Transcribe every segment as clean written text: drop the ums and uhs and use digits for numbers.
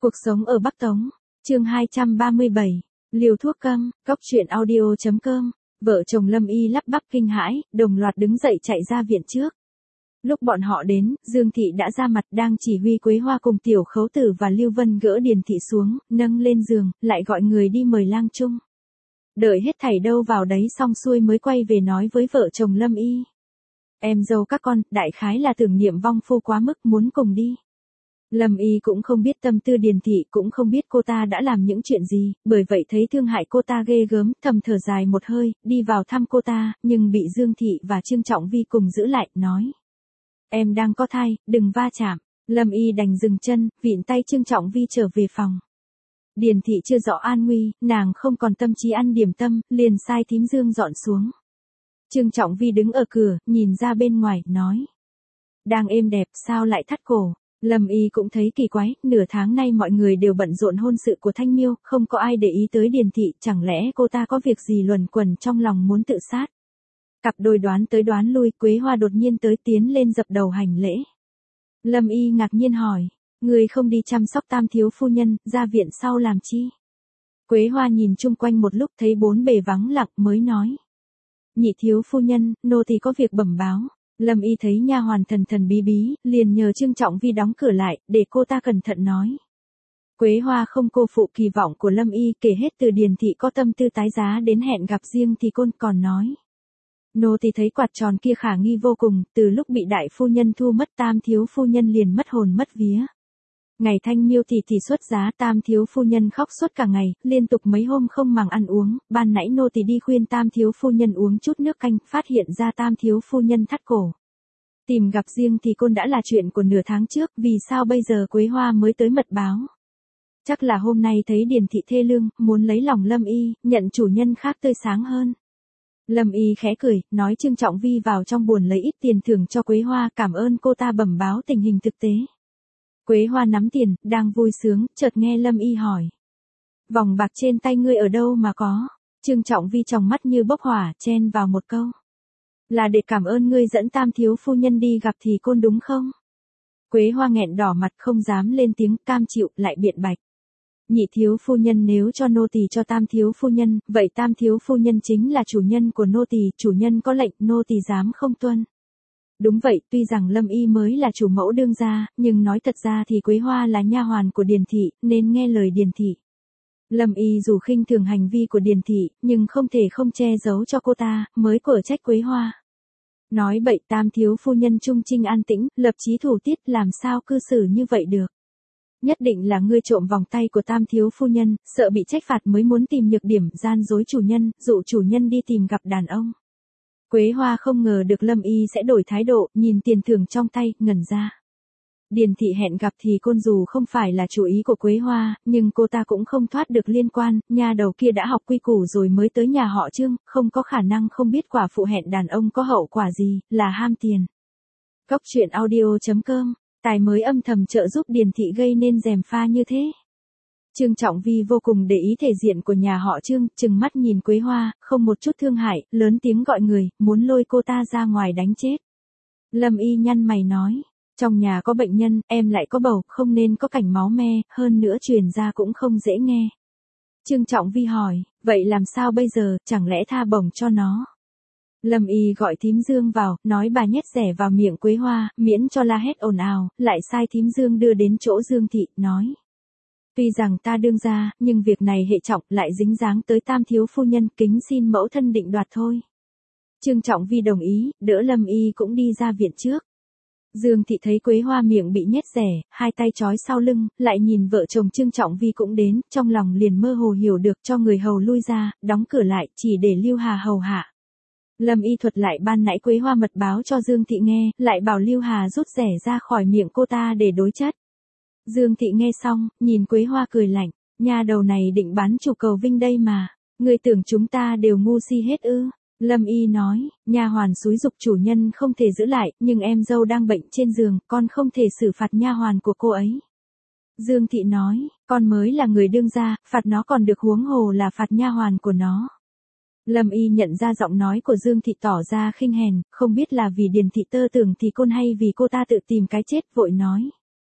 Cuộc sống ở Bắc Tống, chương 237, liều thuốc câm, cóc truyện audio.com, vợ chồng Lâm Y lắp bắp kinh hãi, đồng loạt đứng dậy chạy ra viện trước. Lúc bọn họ đến, Dương Thị đã ra mặt đang chỉ huy Quế Hoa cùng Tiểu Khấu Tử và Lưu Vân gỡ Điền Thị xuống, nâng lên giường, lại gọi người đi mời lang chung. Đợi hết thảy đâu vào đấy xong xuôi mới quay về nói với vợ chồng Lâm Y. Em dâu các con, đại khái là tưởng niệm vong phu quá mức muốn cùng đi. Lâm Y cũng không biết tâm tư Điền Thị, cũng không biết cô ta đã làm những chuyện gì, bởi vậy thấy thương hại cô ta ghê gớm, thầm thở dài một hơi, đi vào thăm cô ta, nhưng bị Dương Thị và Trương Trọng Vi cùng giữ lại, nói. Em đang có thai, đừng va chạm. Lâm Y đành dừng chân, vịn tay Trương Trọng Vi trở về phòng. Điền Thị chưa rõ an nguy, nàng không còn tâm trí ăn điểm tâm, liền sai thím Dương dọn xuống. Trương Trọng Vi đứng ở cửa, nhìn ra bên ngoài, nói. Đang êm đẹp, sao lại thắt cổ? Lâm Y cũng thấy kỳ quái, nửa tháng nay mọi người đều bận rộn hôn sự của Thanh Miêu, không có ai để ý tới Điền Thị, chẳng lẽ cô ta có việc gì luẩn quẩn trong lòng muốn tự sát? Cặp đôi đoán tới đoán lui, Quế Hoa đột nhiên tới tiến lên dập đầu hành lễ. Lâm Y ngạc nhiên hỏi, người không đi chăm sóc Tam thiếu phu nhân, ra viện sau làm chi? Quế Hoa nhìn chung quanh một lúc thấy bốn bề vắng lặng mới nói. Nhị thiếu phu nhân, nô tỳ có việc bẩm báo. Lâm Y thấy nha hoàn thần thần bí bí, liền nhờ Trương Trọng Vi đóng cửa lại, để cô ta cẩn thận nói. Quế Hoa không cô phụ kỳ vọng của Lâm Y, kể hết từ Điền Thị có tâm tư tái giá đến hẹn gặp riêng thì côn còn nói. Nô tỳ thấy quạt tròn kia khả nghi vô cùng, từ lúc bị đại phu nhân thu mất Tam thiếu phu nhân liền mất hồn mất vía. Ngày Thanh Miêu thì xuất giá, Tam thiếu phu nhân khóc suốt cả ngày, liên tục mấy hôm không màng ăn uống, ban nãy nô tỳ đi khuyên Tam thiếu phu nhân uống chút nước canh, phát hiện ra Tam thiếu phu nhân thắt cổ. Tìm gặp riêng thì côn đã là chuyện của nửa tháng trước, vì sao bây giờ Quế Hoa mới tới mật báo? Chắc là hôm nay thấy Điền Thị thê lương, muốn lấy lòng Lâm Y, nhận chủ nhân khác tươi sáng hơn. Lâm Y khẽ cười, nói Trương Trọng Vi vào trong buồn lấy ít tiền thưởng cho Quế Hoa, cảm ơn cô ta bẩm báo tình hình thực tế. Quế Hoa nắm tiền, đang vui sướng, chợt nghe Lâm Y hỏi. Vòng bạc trên tay ngươi ở đâu mà có? Trương Trọng Vi trong mắt như bốc hỏa, chen vào một câu. Là để cảm ơn ngươi dẫn Tam thiếu phu nhân đi gặp thì côn đúng không? Quế Hoa nghẹn đỏ mặt không dám lên tiếng, cam chịu, lại biện bạch. Nhị thiếu phu nhân nếu cho nô tỳ cho Tam thiếu phu nhân, vậy Tam thiếu phu nhân chính là chủ nhân của nô tỳ, chủ nhân có lệnh, nô tỳ dám không tuân. Đúng vậy, tuy rằng Lâm Y mới là chủ mẫu đương gia, nhưng nói thật ra thì Quế Hoa là nha hoàn của Điền Thị, nên nghe lời Điền Thị. Lâm Y dù khinh thường hành vi của Điền Thị, nhưng không thể không che giấu cho cô ta, mới quở trách Quế Hoa. Nói bậy, Tam thiếu phu nhân trung trinh an tĩnh, lập chí thủ tiết, làm sao cư xử như vậy được. Nhất định là ngươi trộm vòng tay của Tam thiếu phu nhân, sợ bị trách phạt mới muốn tìm nhược điểm gian dối chủ nhân, dụ chủ nhân đi tìm gặp đàn ông. Quế Hoa không ngờ được Lâm Y sẽ đổi thái độ, nhìn tiền thưởng trong tay, ngẩn ra. Điền Thị hẹn gặp thì côn dù không phải là chủ ý của Quế Hoa, nhưng cô ta cũng không thoát được liên quan, nha đầu kia đã học quy củ rồi mới tới nhà họ Trương, không có khả năng không biết quả phụ hẹn đàn ông có hậu quả gì, là ham tiền. Cóc truyện audio.com, tài mới âm thầm trợ giúp Điền Thị gây nên gièm pha như thế. Trương Trọng Vi vô cùng để ý thể diện của nhà họ Trương, trừng mắt nhìn Quế Hoa, không một chút thương hại, lớn tiếng gọi người, muốn lôi cô ta ra ngoài đánh chết. Lâm Y nhăn mày nói, trong nhà có bệnh nhân, em lại có bầu, không nên có cảnh máu me, hơn nữa truyền ra cũng không dễ nghe. Trương Trọng Vi hỏi, vậy làm sao bây giờ, chẳng lẽ tha bổng cho nó? Lâm Y gọi thím Dương vào, nói bà nhét rẻ vào miệng Quế Hoa, miễn cho la hét ồn ào, lại sai thím Dương đưa đến chỗ Dương Thị, nói. Tuy rằng ta đương gia, nhưng việc này hệ trọng, lại dính dáng tới Tam thiếu phu nhân, kính xin mẫu thân định đoạt thôi. Trương Trọng Vi đồng ý, đỡ Lâm Y cũng đi ra viện trước. Dương Thị thấy Quế Hoa miệng bị nhét rẻ, hai tay trói sau lưng, lại nhìn vợ chồng Trương Trọng Vi cũng đến, trong lòng liền mơ hồ hiểu được cho người hầu lui ra, đóng cửa lại, chỉ để Lưu Hà hầu hạ. Lâm Y thuật lại ban nãy Quế Hoa mật báo cho Dương Thị nghe, lại bảo Lưu Hà rút rẻ ra khỏi miệng cô ta để đối chất. Dương Thị nghe xong, nhìn Quế Hoa cười lạnh, nha đầu này định bán chủ cầu vinh đây mà, người tưởng chúng ta đều ngu si hết ư? Lâm Y nói, nha hoàn xúi giục chủ nhân không thể giữ lại, nhưng em dâu đang bệnh trên giường, con không thể xử phạt nha hoàn của cô ấy. Dương Thị nói, con mới là người đương gia, phạt nó còn được huống hồ là phạt nha hoàn của nó. Lâm Y nhận ra giọng nói của Dương Thị tỏ ra khinh hèn, không biết là vì Điền Thị tơ tưởng thì côn hay vì cô ta tự tìm cái chết, vội nói.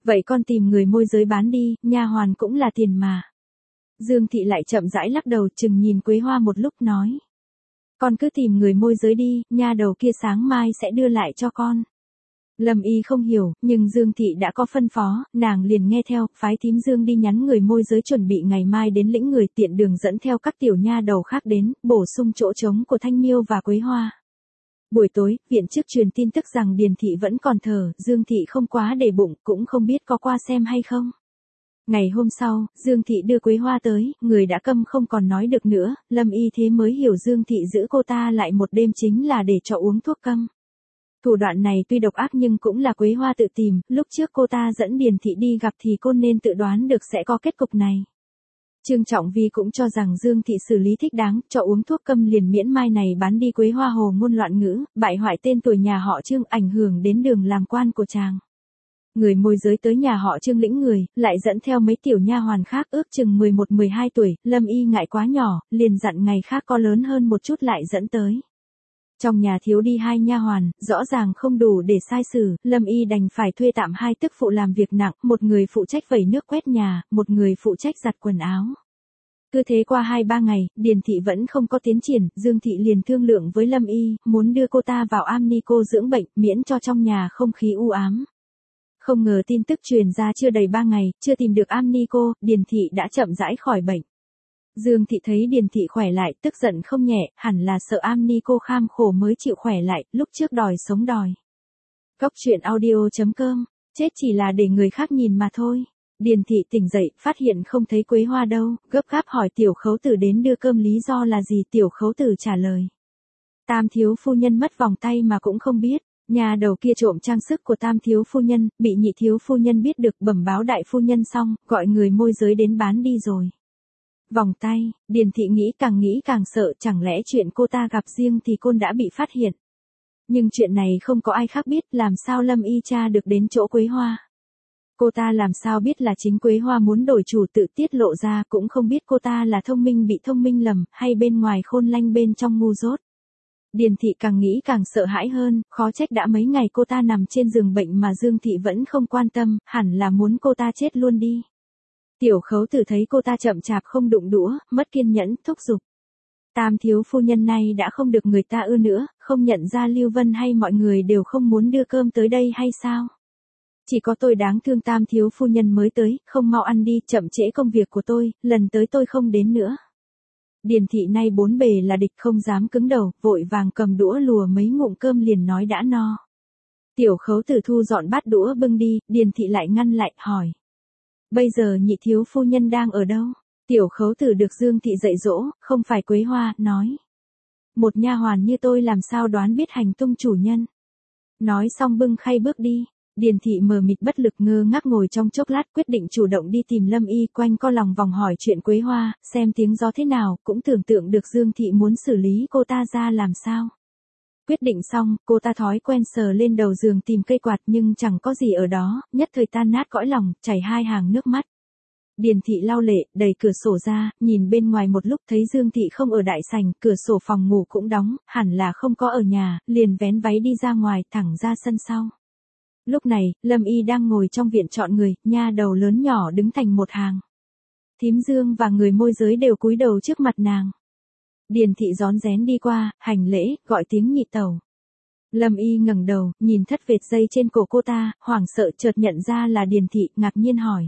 Vậy con tìm người môi giới bán đi, nha hoàn cũng là tiền mà. Dương Thị lại chậm rãi lắc đầu, chừng nhìn Quế Hoa một lúc nói. Con cứ tìm người môi giới đi, nha đầu kia sáng mai sẽ đưa lại cho con. Lâm Y không hiểu, nhưng Dương Thị đã có phân phó, nàng liền nghe theo, phái thím Dương đi nhắn người môi giới chuẩn bị ngày mai đến lĩnh người, tiện đường dẫn theo các tiểu nha đầu khác đến, bổ sung chỗ trống của Thanh Miêu và Quế Hoa. Buổi tối, viện trước truyền tin tức rằng Điền Thị vẫn còn thở, Dương Thị không quá để bụng, cũng không biết có qua xem hay không. Ngày hôm sau, Dương Thị đưa Quế Hoa tới, người đã câm không còn nói được nữa, Lâm Y thế mới hiểu Dương Thị giữ cô ta lại một đêm chính là để cho uống thuốc câm. Thủ đoạn này tuy độc ác nhưng cũng là Quế Hoa tự tìm, lúc trước cô ta dẫn Điền Thị đi gặp thì cô nên tự đoán được sẽ có kết cục này. Trương Trọng Vi cũng cho rằng Dương Thị xử lý thích đáng, cho uống thuốc câm liền miễn mai này bán đi. Quế Hoa hồ ngôn loạn ngữ, bại hoại tên tuổi nhà họ Trương, ảnh hưởng đến đường làm quan của chàng. Người môi giới tới nhà họ Trương lĩnh người, lại dẫn theo mấy tiểu nha hoàn khác ước chừng 11-12 tuổi, Lâm Y ngại quá nhỏ, liền dặn ngày khác có lớn hơn một chút lại dẫn tới. Trong nhà thiếu đi 2 nha hoàn, rõ ràng không đủ để sai xử, Lâm Y đành phải thuê tạm 2 tức phụ làm việc nặng, một người phụ trách vẩy nước quét nhà, một người phụ trách giặt quần áo. Cứ thế qua 2-3 ngày, Điền Thị vẫn không có tiến triển, Dương Thị liền thương lượng với Lâm Y, muốn đưa cô ta vào am ni cô dưỡng bệnh, miễn cho trong nhà không khí u ám. Không ngờ tin tức truyền ra chưa đầy 3 ngày, chưa tìm được am ni cô, Điền Thị đã chậm rãi khỏi bệnh. Dương Thị thấy Điền Thị khỏe lại, tức giận không nhẹ, hẳn là sợ am ni cô kham khổ mới chịu khỏe lại, lúc trước đòi sống đòi. Cốc truyện audio.com, chết chỉ là để người khác nhìn mà thôi. Điền Thị tỉnh dậy, phát hiện không thấy Quế Hoa đâu, gấp gáp hỏi Tiểu Khấu Tử đến đưa cơm lý do là gì. Tiểu Khấu Tử trả lời. Tam thiếu phu nhân mất vòng tay mà cũng không biết. Nhà đầu kia trộm trang sức của tam thiếu phu nhân, bị nhị thiếu phu nhân biết được, bẩm báo đại phu nhân xong, gọi người môi giới đến bán đi rồi. Vòng tay, Điền Thị nghĩ càng sợ, chẳng lẽ chuyện cô ta gặp riêng thì cô đã bị phát hiện. Nhưng chuyện này không có ai khác biết, làm sao Lâm Y tra được đến chỗ Quế Hoa. Cô ta làm sao biết là chính Quế Hoa muốn đổi chủ tự tiết lộ ra, cũng không biết cô ta là thông minh bị thông minh lầm, hay bên ngoài khôn lanh bên trong ngu dốt. Điền Thị càng nghĩ càng sợ hãi hơn, khó trách đã mấy ngày cô ta nằm trên giường bệnh mà Dương Thị vẫn không quan tâm, hẳn là muốn cô ta chết luôn đi. Tiểu Khấu Tử thấy cô ta chậm chạp không đụng đũa, mất kiên nhẫn, thúc giục. Tam thiếu phu nhân này đã không được người ta ưa nữa, không nhận ra Lưu Vân hay mọi người đều không muốn đưa cơm tới đây hay sao? Chỉ có tôi đáng thương tam thiếu phu nhân mới tới, không mau ăn đi, chậm trễ công việc của tôi, lần tới tôi không đến nữa. Điền Thị nay 4 bề là địch, không dám cứng đầu, vội vàng cầm đũa lùa mấy ngụm cơm liền nói đã no. Tiểu Khấu Tử thu dọn bát đũa bưng đi, Điền Thị lại ngăn lại, hỏi. Bây giờ nhị thiếu phu nhân đang ở đâu? Tiểu Khấu Tử được Dương Thị dạy dỗ, không phải Quế Hoa, nói. Một nha hoàn như tôi làm sao đoán biết hành tung chủ nhân. Nói xong bưng khay bước đi. Điền Thị mờ mịt bất lực ngơ ngác ngồi trong chốc lát, quyết định chủ động đi tìm Lâm Y, quanh co lòng vòng hỏi chuyện Quế Hoa, xem tiếng gió thế nào, cũng tưởng tượng được Dương Thị muốn xử lý cô ta ra làm sao. Quyết định xong, cô ta thói quen sờ lên đầu giường tìm cây quạt nhưng chẳng có gì ở đó, nhất thời tan nát cõi lòng, chảy 2 hàng nước mắt. Điền Thị lau lệ, đẩy cửa sổ ra, nhìn bên ngoài một lúc thấy Dương Thị không ở đại sảnh, cửa sổ phòng ngủ cũng đóng, hẳn là không có ở nhà, liền vén váy đi ra ngoài, thẳng ra sân sau. Lúc này, Lâm Y đang ngồi trong viện chọn người, nha đầu lớn nhỏ đứng thành một hàng. Thím Dương và người môi giới đều cúi đầu trước mặt nàng. Điền Thị rón rén đi qua, hành lễ, gọi tiếng nhị tẩu. Lâm Y ngẩng đầu, nhìn thất vệt dây trên cổ cô ta, hoảng sợ chợt nhận ra là Điền Thị, ngạc nhiên hỏi.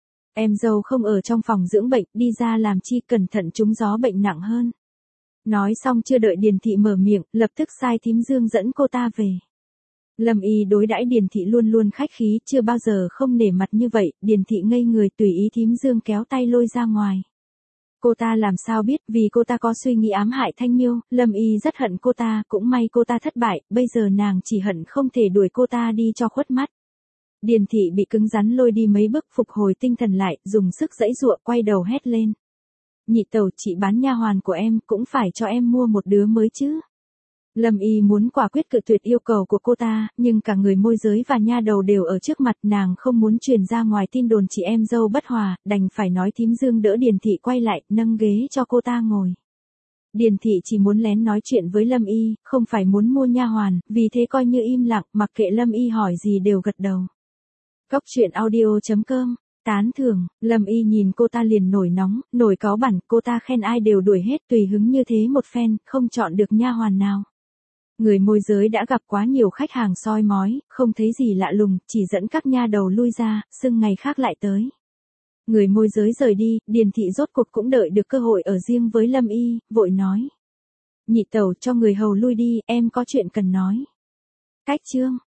Em dâu không ở trong phòng dưỡng bệnh, đi ra làm chi, cẩn thận trúng gió bệnh nặng hơn. Nói xong chưa đợi Điền Thị mở miệng, lập tức sai thím Dương dẫn cô ta về. Lâm Y đối đãi Điền Thị luôn luôn khách khí, chưa bao giờ không nể mặt như vậy, Điền Thị ngây người, tùy ý thím Dương kéo tay lôi ra ngoài. Cô ta làm sao biết, vì cô ta có suy nghĩ ám hại Thanh Miêu, Lâm Y rất hận cô ta, cũng may cô ta thất bại, bây giờ nàng chỉ hận không thể đuổi cô ta đi cho khuất mắt. Điền Thị bị cứng rắn lôi đi mấy bước, phục hồi tinh thần lại, dùng sức giãy giụa, quay đầu hét lên. Nhị tẩu, chị bán nha hoàn của em, cũng phải cho em mua một đứa mới chứ. Lâm Y muốn quả quyết cự tuyệt yêu cầu của cô ta, nhưng cả người môi giới và nha đầu đều ở trước mặt, nàng không muốn truyền ra ngoài tin đồn chị em dâu bất hòa, đành phải nói thím Dương đỡ Điền Thị quay lại, nâng ghế cho cô ta ngồi. Điền Thị chỉ muốn lén nói chuyện với Lâm Y, không phải muốn mua nha hoàn, vì thế coi như im lặng, mặc kệ Lâm Y hỏi gì đều gật đầu. Cóc truyện audio.com. Tán thưởng, Lâm Y nhìn cô ta liền nổi nóng, nổi cáu bẳn, cô ta khen ai đều đuổi hết, tùy hứng như thế một phen, không chọn được nha hoàn nào. Người môi giới đã gặp quá nhiều khách hàng soi mói, không thấy gì lạ lùng, chỉ dẫn các nha đầu lui ra, xưng ngày khác lại tới. Người môi giới rời đi, Điền thị rốt cuộc cũng đợi được cơ hội ở riêng với Lâm Y, vội nói. Nhị tẩu cho người hầu lui đi, em có chuyện cần nói. Cách chương.